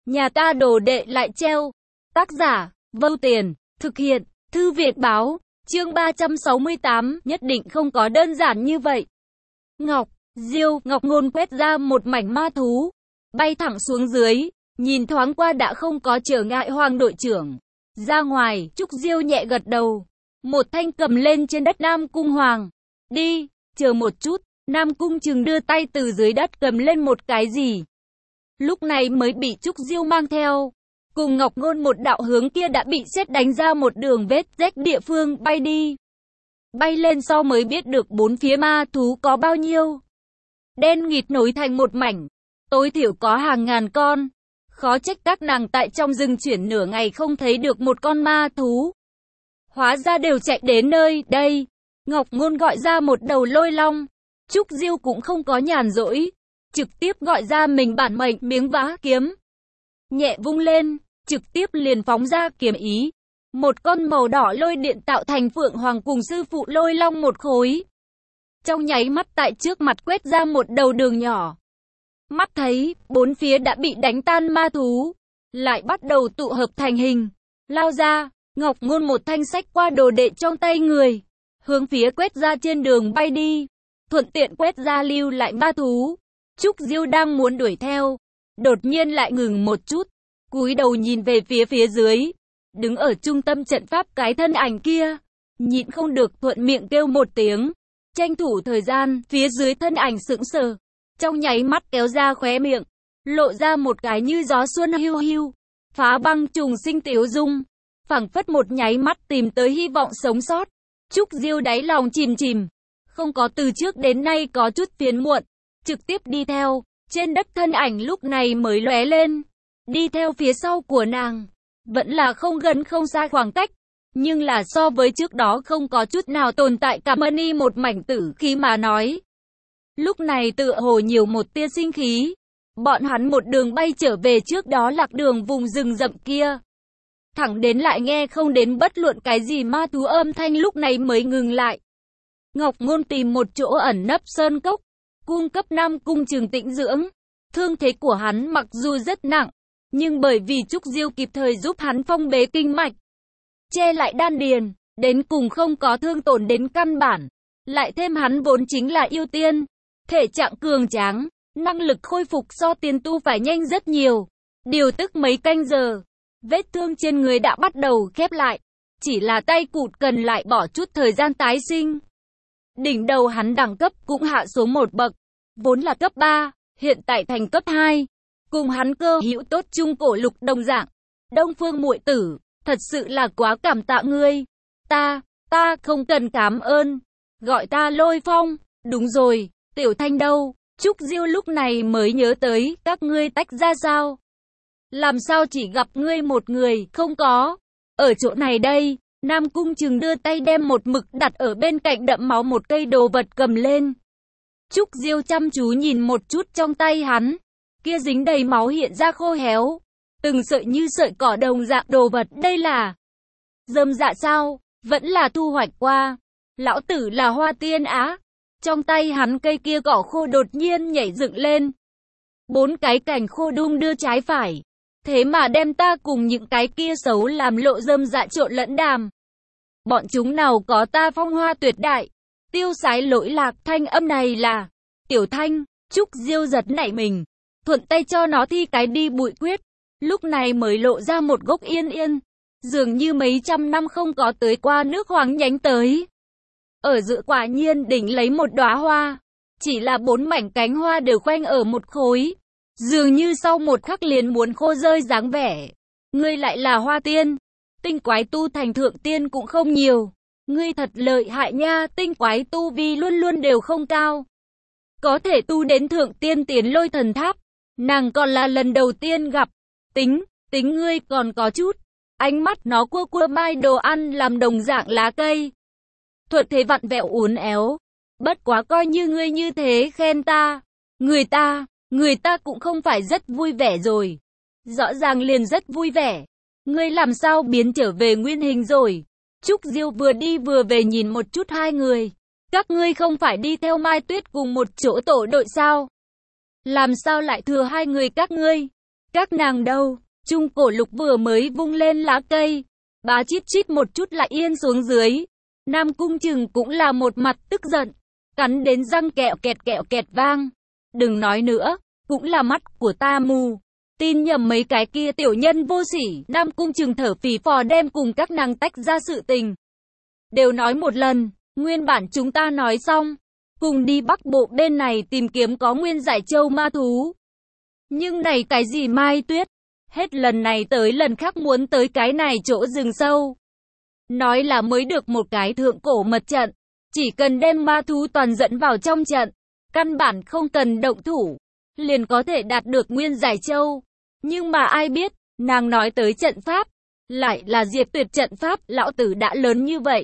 Nhà ta đồ đệ lại treo. Tác giả, Vâu Tiền, thực hiện, Thư viện báo, chương 368, nhất định không có đơn giản như vậy. Ngọc Ngôn quét ra một mảnh ma thú, bay thẳng xuống dưới, nhìn thoáng qua đã không có trở ngại Hoàng đội trưởng. Ra ngoài, Trúc Diêu nhẹ gật đầu, một thanh cầm lên trên đất Nam Cung Hoàng. Đi, chờ một chút, Nam Cung Trừng đưa tay từ dưới đất cầm lên một cái gì. Lúc này mới bị Trúc Diêu mang theo. Cùng Ngọc Ngôn một đạo hướng kia đã bị sét đánh ra một đường vết rách địa phương bay đi. Bay lên sau mới biết được bốn phía ma thú có bao nhiêu. Đen nghịt nối thành một mảnh, tối thiểu có hàng ngàn con. Khó trách các nàng tại trong rừng chuyển nửa ngày không thấy được một con ma thú. Hóa ra đều chạy đến nơi đây. Ngọc Ngôn gọi ra một đầu lôi long. Trúc Diêu cũng không có nhàn rỗi, trực tiếp gọi ra mình bản mệnh miếng vá kiếm. Nhẹ vung lên, trực tiếp liền phóng ra kiếm ý. Một con màu đỏ lôi điện tạo thành Phượng Hoàng cùng sư phụ lôi long một khối. Trong nháy mắt tại trước mặt quét ra một đầu đường nhỏ. Mắt thấy, bốn phía đã bị đánh tan ma thú, lại bắt đầu tụ hợp thành hình. Lao ra, Ngọc Ngôn một thanh sách qua đồ đệ trong tay người, hướng phía quét ra trên đường bay đi, thuận tiện quét ra lưu lại ma thú. Trúc Diêu đang muốn đuổi theo, đột nhiên lại ngừng một chút, cúi đầu nhìn về phía dưới, đứng ở trung tâm trận pháp cái thân ảnh kia, nhịn không được thuận miệng kêu một tiếng. Tranh thủ thời gian, phía dưới thân ảnh sững sờ, trong nháy mắt kéo ra khóe miệng, lộ ra một cái như gió xuân hiu hiu, phá băng trùng sinh tiếu dung, phảng phất một nháy mắt tìm tới hy vọng sống sót. Trúc Diêu đáy lòng chìm, không có từ trước đến nay có chút phiền muộn, trực tiếp đi theo. Trên đất thân ảnh lúc này mới lóe lên, đi theo phía sau của nàng, vẫn là không gần không xa khoảng cách, nhưng là so với trước đó không có chút nào tồn tại cả mani một mảnh tử khí mà nói. Lúc này tựa hồ nhiều một tia sinh khí, bọn hắn một đường bay trở về trước đó lạc đường vùng rừng rậm kia. Thẳng đến lại nghe không đến bất luận cái gì ma thú âm thanh lúc này mới ngừng lại. Ngọc Ngôn tìm một chỗ ẩn nấp sơn cốc, cung cấp Nam Cung Trừng tĩnh dưỡng. Thương thế của hắn mặc dù rất nặng, nhưng bởi vì Trúc Diêu kịp thời giúp hắn phong bế kinh mạch, che lại đan điền, đến cùng không có thương tổn đến căn bản. Lại thêm hắn vốn chính là yêu tiên, thể trạng cường tráng, năng lực khôi phục so tiền tu phải nhanh rất nhiều. Điều tức mấy canh giờ, vết thương trên người đã bắt đầu khép lại, chỉ là tay cụt cần lại bỏ chút thời gian tái sinh. Đỉnh đầu hắn đẳng cấp cũng hạ xuống một bậc, vốn là cấp 3, hiện tại thành cấp 2. Cùng hắn cơ hữu tốt trung cổ lục đồng dạng. Đông Phương muội tử, thật sự là quá cảm tạ ngươi. Ta không cần cảm ơn. Gọi ta Lôi Phong. Đúng rồi, Tiểu Thanh đâu? Trúc Diêu lúc này mới nhớ tới, các ngươi tách ra sao? Làm sao chỉ gặp ngươi một người, không có. Ở chỗ này đây, Nam Cung Trừng đưa tay đem một mực đặt ở bên cạnh đậm máu một cây đồ vật cầm lên. Trúc Diêu chăm chú nhìn một chút trong tay hắn, kia dính đầy máu hiện ra khô héo, từng sợi như sợi cỏ đồng dạng đồ vật, đây là rơm dạ sao, vẫn là thu hoạch qua. Lão tử là Hoa Tiên á. Trong tay hắn cây kia cỏ khô đột nhiên nhảy dựng lên. 4 cái cành khô đung đưa trái phải, thế mà đem ta cùng những cái kia xấu làm lộ rơm dạ trộn lẫn đàm. Bọn chúng nào có ta phong hoa tuyệt đại, tiêu sái lỗi lạc. Thanh âm này là Tiểu Thanh. Trúc Diêu giật nảy mình, thuận tay cho nó thi cái đi bụi quyết, lúc này mới lộ ra một gốc yên, dường như mấy trăm năm không có tới qua nước hoàng nhánh tới. Ở giữa quả nhiên đỉnh lấy một đóa hoa, chỉ là 4 mảnh cánh hoa đều khoanh ở một khối, dường như sau một khắc liền muốn khô rơi dáng vẻ. Ngươi lại là Hoa Tiên, tinh quái tu thành thượng tiên cũng không nhiều, ngươi thật lợi hại nha. Tinh quái tu vi luôn luôn đều không cao, có thể tu đến thượng tiên tiến Lôi Thần Tháp, nàng còn là lần đầu tiên gặp. Tính ngươi còn có chút. Ánh mắt nó cua mai đồ ăn làm đồng dạng lá cây, thuận thế vặn vẹo uốn éo. Bất quá coi như ngươi như thế khen ta, người ta cũng không phải rất vui vẻ rồi. Rõ ràng liền rất vui vẻ. Ngươi làm sao biến trở về nguyên hình rồi? Trúc Diêu vừa đi vừa về nhìn một chút hai người. Các ngươi không phải đi theo Mai Tuyết cùng một chỗ tổ đội sao? Làm sao lại thừa hai người các ngươi? Các nàng đâu? Trung Cổ Lục vừa mới vung lên lá cây, bá chít chít một chút lại yên xuống dưới. Nam Cung Trừng cũng là một mặt tức giận, cắn đến răng kẹo kẹt vang. Đừng nói nữa, cũng là mắt của ta mù. Tin nhầm mấy cái kia tiểu nhân vô sỉ. Nam Cung Trừng thở phì phò đem cùng các nàng tách ra sự tình. Đều nói một lần, nguyên bản chúng ta nói xong, cùng đi Bắc Bộ bên này tìm kiếm có nguyên giải châu ma thú. Nhưng này cái gì Mai Tuyết, hết lần này tới lần khác muốn tới cái này chỗ rừng sâu. Nói là mới được một cái thượng cổ mật trận, chỉ cần đem ma thú toàn dẫn vào trong trận, căn bản không cần động thủ, liền có thể đạt được nguyên giải châu. Nhưng mà ai biết, nàng nói tới trận pháp, lại là Diệt Tuyệt trận pháp, lão tử đã lớn như vậy.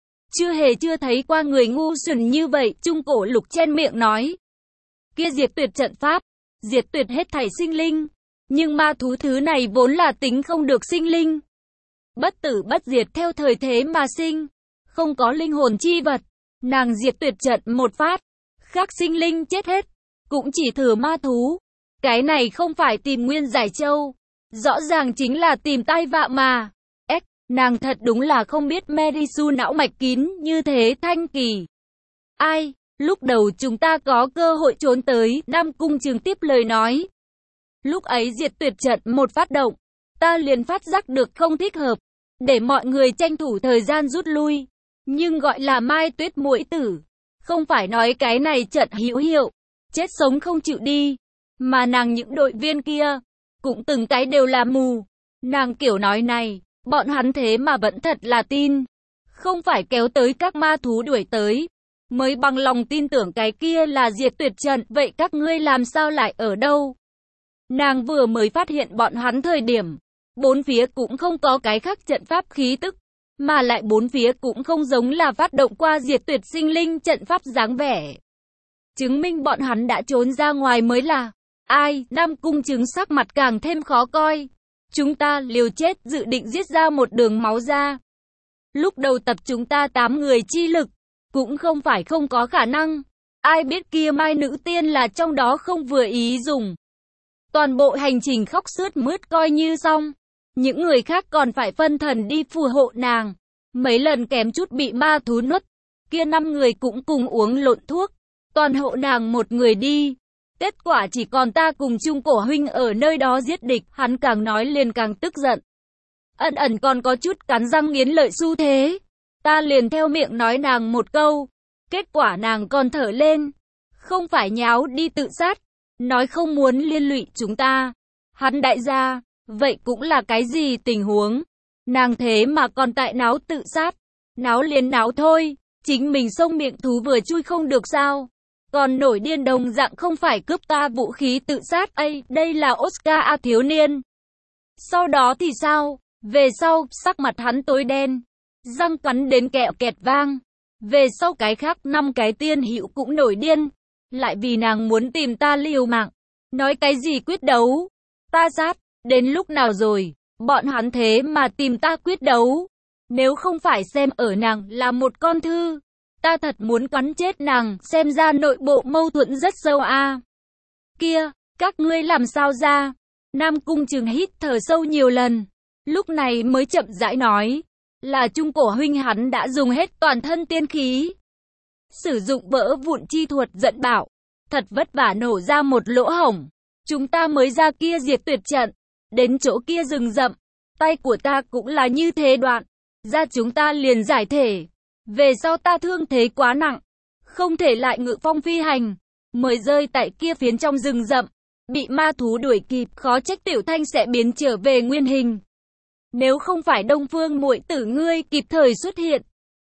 Chưa thấy qua người ngu xuẩn như vậy, Trung Cổ Lục chen miệng nói. Kia Diệt Tuyệt trận pháp, diệt tuyệt hết thảy sinh linh. Nhưng ma thú thứ này vốn là tính không được sinh linh. Bất tử bất diệt theo thời thế mà sinh, không có linh hồn chi vật. Nàng diệt tuyệt trận một phát, khác sinh linh chết hết, cũng chỉ thừa ma thú. Cái này không phải tìm nguyên giải châu, rõ ràng chính là tìm tai vạ mà. Nàng thật đúng là không biết Merisu não mạch kín như thế thanh kỳ. Ai, lúc đầu chúng ta có cơ hội trốn tới, Nam Cung Trừng tiếp lời nói. Lúc ấy diệt tuyệt trận một phát động, ta liền phát giác được không thích hợp, để mọi người tranh thủ thời gian rút lui. Nhưng gọi là Mai Tuyết muội tử, không phải nói cái này trận hữu hiệu, chết sống không chịu đi, mà nàng những đội viên kia, cũng từng cái đều là mù. Nàng kiểu nói này, bọn hắn thế mà vẫn thật là tin, không phải kéo tới các ma thú đuổi tới, mới bằng lòng tin tưởng cái kia là diệt tuyệt trận. Vậy các ngươi làm sao lại ở đâu? Nàng vừa mới phát hiện bọn hắn thời điểm, bốn phía cũng không có cái khác trận pháp khí tức, mà lại bốn phía cũng không giống là phát động qua diệt tuyệt sinh linh trận pháp dáng vẻ. Chứng minh bọn hắn đã trốn ra ngoài mới là. Ai? Nam Cung Trừng sắc mặt càng thêm khó coi. Chúng ta liều chết dự định giết ra một đường máu ra. Lúc đầu tập chúng ta 8 người chi lực, cũng không phải không có khả năng. Ai biết kia Mai nữ tiên là trong đó không vừa ý dùng. Toàn bộ hành trình khóc sướt mướt coi như xong. Những người khác còn phải phân thần đi phù hộ nàng. Mấy lần kém chút bị ma thú nuốt. Kia 5 người cũng cùng uống lộn thuốc. Toàn hộ nàng một người đi. Kết quả chỉ còn ta cùng Trung Cổ huynh ở nơi đó giết địch. Hắn càng nói liền càng tức giận. Ẩn còn có chút cắn răng nghiến lợi xu thế. Ta liền theo miệng nói nàng một câu. Kết quả nàng còn thở lên. Không phải nháo đi tự sát. Nói không muốn liên lụy chúng ta. Hắn đại gia, vậy cũng là cái gì tình huống? Nàng thế mà còn tại náo tự sát. Náo liền náo thôi. Chính mình xông miệng thú vừa chui không được sao? Còn nổi điên đồng dạng không phải cướp ta vũ khí tự sát. Đây là Oscar thiếu niên. Sau đó thì sao? Về sau, sắc mặt hắn tối đen. Răng cắn đến kẹo kẹt vang. Về sau cái khác 5 cái tiên hữu cũng nổi điên. Lại vì nàng muốn tìm ta liều mạng. Nói cái gì quyết đấu? Ta sát, đến lúc nào rồi? Bọn hắn thế mà tìm ta quyết đấu. Nếu không phải xem ở nàng là một con thư, ta thật muốn cắn chết nàng. Xem ra nội bộ mâu thuẫn rất sâu a. Kia, các ngươi làm sao ra? Nam Cung Trừng hít thở sâu nhiều lần, lúc này mới chậm rãi nói, là Trung Cổ huynh hắn đã dùng hết toàn thân tiên khí, sử dụng vỡ vụn chi thuật giận bảo, thật vất vả nổ ra một lỗ hổng, chúng ta mới ra kia diệt tuyệt trận, đến chỗ kia rừng rậm, tay của ta cũng là như thế đoạn, ra chúng ta liền giải thể, về sau ta thương thế quá nặng, không thể lại ngự phong phi hành, mới rơi tại kia phiến trong rừng rậm, bị ma thú đuổi kịp, khó trách Tiểu Thanh sẽ biến trở về nguyên hình. Nếu không phải Đông Phương muội tử ngươi kịp thời xuất hiện,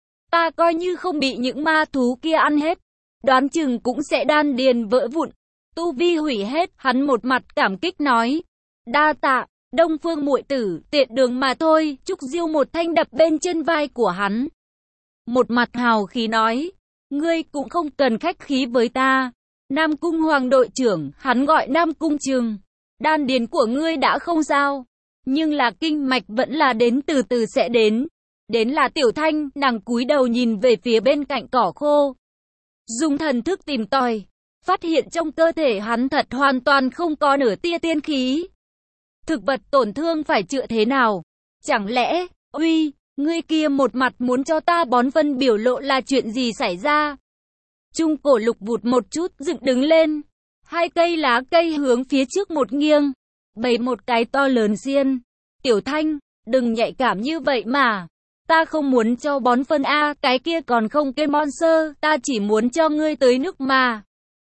ta coi như không bị những ma thú kia ăn hết, đoán chừng cũng sẽ đan điền vỡ vụn, tu vi hủy hết. Hắn một mặt cảm kích nói, đa tạ, Đông Phương muội tử, tiện đường mà thôi. Trúc Diêu một thanh đập bên trên vai của hắn, một mặt hào khí nói, ngươi cũng không cần khách khí với ta. Nam Cung Hoàng đội trưởng, hắn gọi Nam Cung Trừng, đan điền của ngươi đã không sao, nhưng là kinh mạch vẫn là đến từ từ sẽ đến. Đến là Tiểu Thanh, nàng cúi đầu nhìn về phía bên cạnh cỏ khô, dùng thần thức tìm tòi, phát hiện trong cơ thể hắn thật hoàn toàn không có nửa tia tiên khí. Thực vật tổn thương phải chữa thế nào? Chẳng lẽ, uy, ngươi kia một mặt muốn cho ta bón phân biểu lộ là chuyện gì xảy ra? Trung Cổ Lục vụt một chút, dựng đứng lên. Hai cây lá cây hướng phía trước một nghiêng. Bày một cái to lớn xiên. Tiểu Thanh, đừng nhạy cảm như vậy mà. Ta không muốn cho bón phân a, cái kia còn không kê monster, ta chỉ muốn cho ngươi tới nước mà.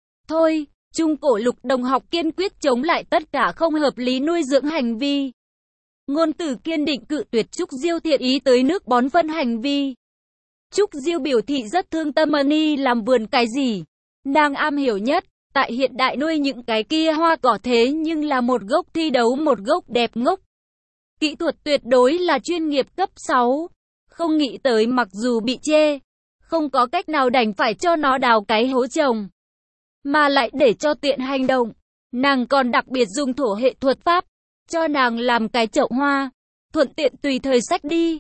Thôi, Trung Cổ Lục đồng học kiên quyết chống lại tất cả không hợp lý nuôi dưỡng hành vi. Ngôn Tử kiên định cự tuyệt Trúc Diêu thiện ý tới nước bón phân hành vi. Trúc Diêu biểu thị rất thương tâm Mani làm vườn cái gì. Nàng am hiểu nhất, tại hiện đại nuôi những cái kia hoa cỏ thế nhưng là một gốc thi đấu một gốc đẹp ngốc. Kỹ thuật tuyệt đối là chuyên nghiệp cấp 6. Không nghĩ tới mặc dù bị chê, không có cách nào đành phải cho nó đào cái hố trồng. Mà lại để cho tiện hành động, nàng còn đặc biệt dùng thổ hệ thuật pháp, cho nàng làm cái chậu hoa, thuận tiện tùy thời xách đi.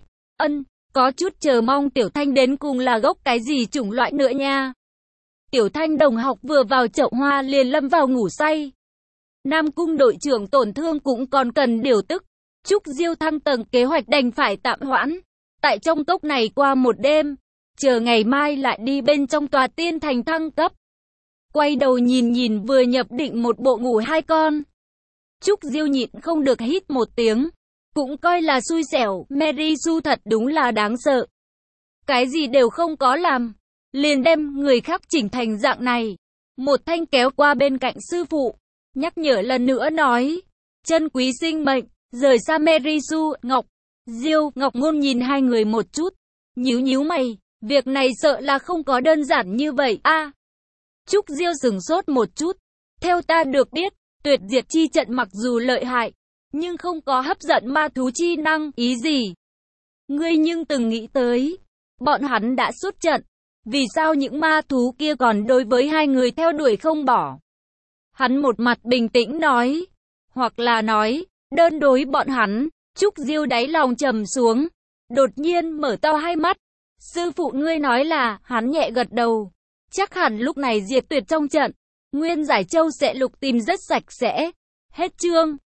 Có chút chờ mong Tiểu Thanh đến cùng là gốc cái gì chủng loại nữa nha. Tiểu Thanh đồng học vừa vào chậu hoa liền lâm vào ngủ say. Nam Cung đội trưởng tổn thương cũng còn cần điều tức. Trúc Diêu thăng tầng kế hoạch đành phải tạm hoãn. Tại trong cốc này qua một đêm, chờ ngày mai lại đi bên trong tòa tiên thành thăng cấp. Quay đầu nhìn vừa nhập định một bộ ngủ hai con. Trúc Diêu nhịn không được hít một tiếng. Cũng coi là xui xẻo, Mary Sue thật đúng là đáng sợ. Cái gì đều không có làm, liền đem người khác chỉnh thành dạng này. Một Thanh kéo qua bên cạnh sư phụ, nhắc nhở lần nữa nói, chân quý sinh mệnh, rời xa Mary Sue. Ngọc Ngôn nhìn hai người một chút, nhíu mày, việc này sợ là không có đơn giản như vậy a. Trúc Diêu sửng sốt một chút, theo ta được biết, tuyệt diệt chi trận mặc dù lợi hại, nhưng không có hấp dẫn ma thú chi năng, ý gì? Ngươi nhưng từng nghĩ tới, bọn hắn đã xuất trận, vì sao những ma thú kia còn đối với hai người theo đuổi không bỏ? Hắn một mặt bình tĩnh nói, hoặc là nói, đơn đối bọn hắn. Trúc Diêu đáy lòng trầm xuống, đột nhiên mở to hai mắt. Sư phụ ngươi nói là, hắn nhẹ gật đầu. Chắc hẳn lúc này Diệt Tuyệt trong trận, Nguyên Giải Châu sẽ lục tìm rất sạch sẽ. Hết chương.